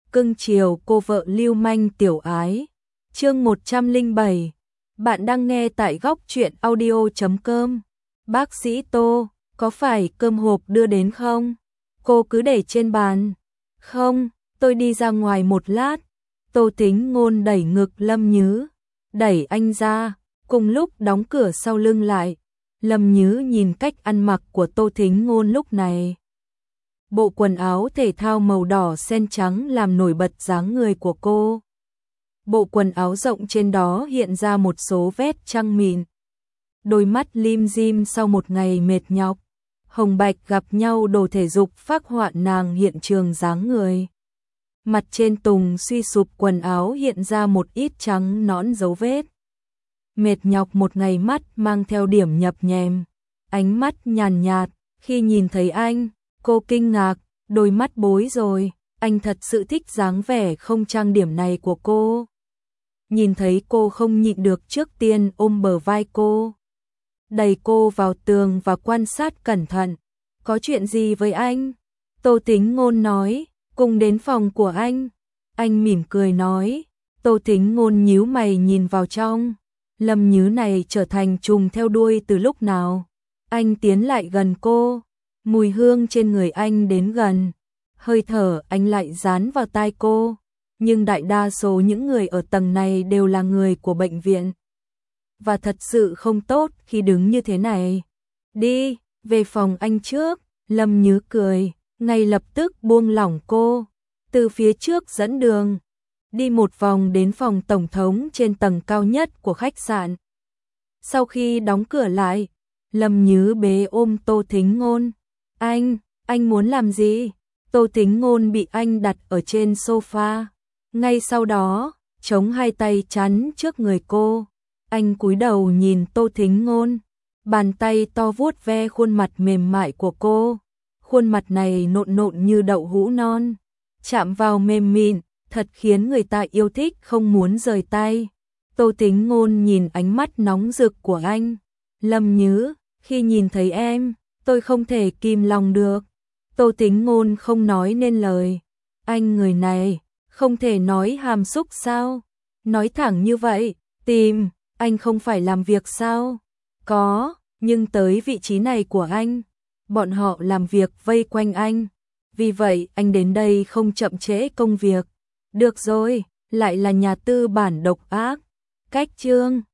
cưng chiều cô vợ lưu manh tiểu ái. Chương 107. Bạn đang nghe tại góc truyện audio.com. Bác sĩ Tô, có phải cơm hộp đưa đến không? Cô cứ để trên bàn. Không, tôi đi ra ngoài một lát. Tô Tính Ngôn đẩy ngực Lâm Nhứ, đẩy anh ra, cùng lúc đóng cửa sau lưng lại. Lâm Nhứ nhìn cách ăn mặc của Tô Tính Ngôn lúc này. Bộ quần áo thể thao màu đỏ sen trắng làm nổi bật dáng người của cô. Bộ quần áo rộng trên đó hiện ra một số vết trăng mịn. Đôi mắt lim dim sau một ngày mệt nhọc. Hồng bạch gặp nhau đồ thể dục phác họa nàng hiện trường dáng người. Mặt trên tùng suy sụp quần áo hiện ra một ít trắng nõn dấu vết. Mệt nhọc một ngày mắt mang theo điểm nhập nhèm. Ánh mắt nhàn nhạt, khi nhìn thấy anh, cô kinh ngạc, đôi mắt bối rồi, anh thật sự thích dáng vẻ không trang điểm này của cô. Nhìn thấy cô không nhịn được trước tiên ôm bờ vai cô. Đẩy cô vào tường và quan sát cẩn thận. Có chuyện gì với anh? Tô Tính Ngôn nói, cùng đến phòng của anh. Anh mỉm cười nói. Tô Tính Ngôn nhíu mày nhìn vào trong. Lâm Nhứ này trở thành trùng theo đuôi từ lúc nào? Anh tiến lại gần cô. Mùi hương trên người anh đến gần. Hơi thở anh lại dán vào tai cô. Nhưng đại đa số những người ở tầng này đều là người của bệnh viện. Và thật sự không tốt khi đứng như thế này. Đi, về phòng anh trước. Lâm Nhứ cười, ngay lập tức buông lỏng cô. Từ phía trước dẫn đường. Đi một vòng đến phòng tổng thống trên tầng cao nhất của khách sạn. Sau khi đóng cửa lại, Lâm Nhứ bế ôm Tô Tính Ngôn. Anh muốn làm gì? Tô Tính Ngôn bị anh đặt ở trên sofa. Ngay sau đó, chống hai tay chắn trước người cô. Anh cúi đầu nhìn Tô Tính Ngôn. Bàn tay to vuốt ve khuôn mặt mềm mại của cô. Khuôn mặt này nộn nộn như đậu hũ non. Chạm vào mềm mịn, thật khiến người ta yêu thích không muốn rời tay. Tô Tính Ngôn nhìn ánh mắt nóng rực của anh. Lâm Nhứ, khi nhìn thấy em, tôi không thể kìm lòng được. Tô Tính Ngôn không nói nên lời. Anh người này, không thể nói hàm xúc sao? Nói thẳng như vậy, tìm, anh không phải làm việc sao? Có, nhưng tới vị trí này của anh, bọn họ làm việc vây quanh anh. Vì vậy anh đến đây không chậm trễ công việc. Được rồi, lại là nhà tư bản độc ác. Cách chương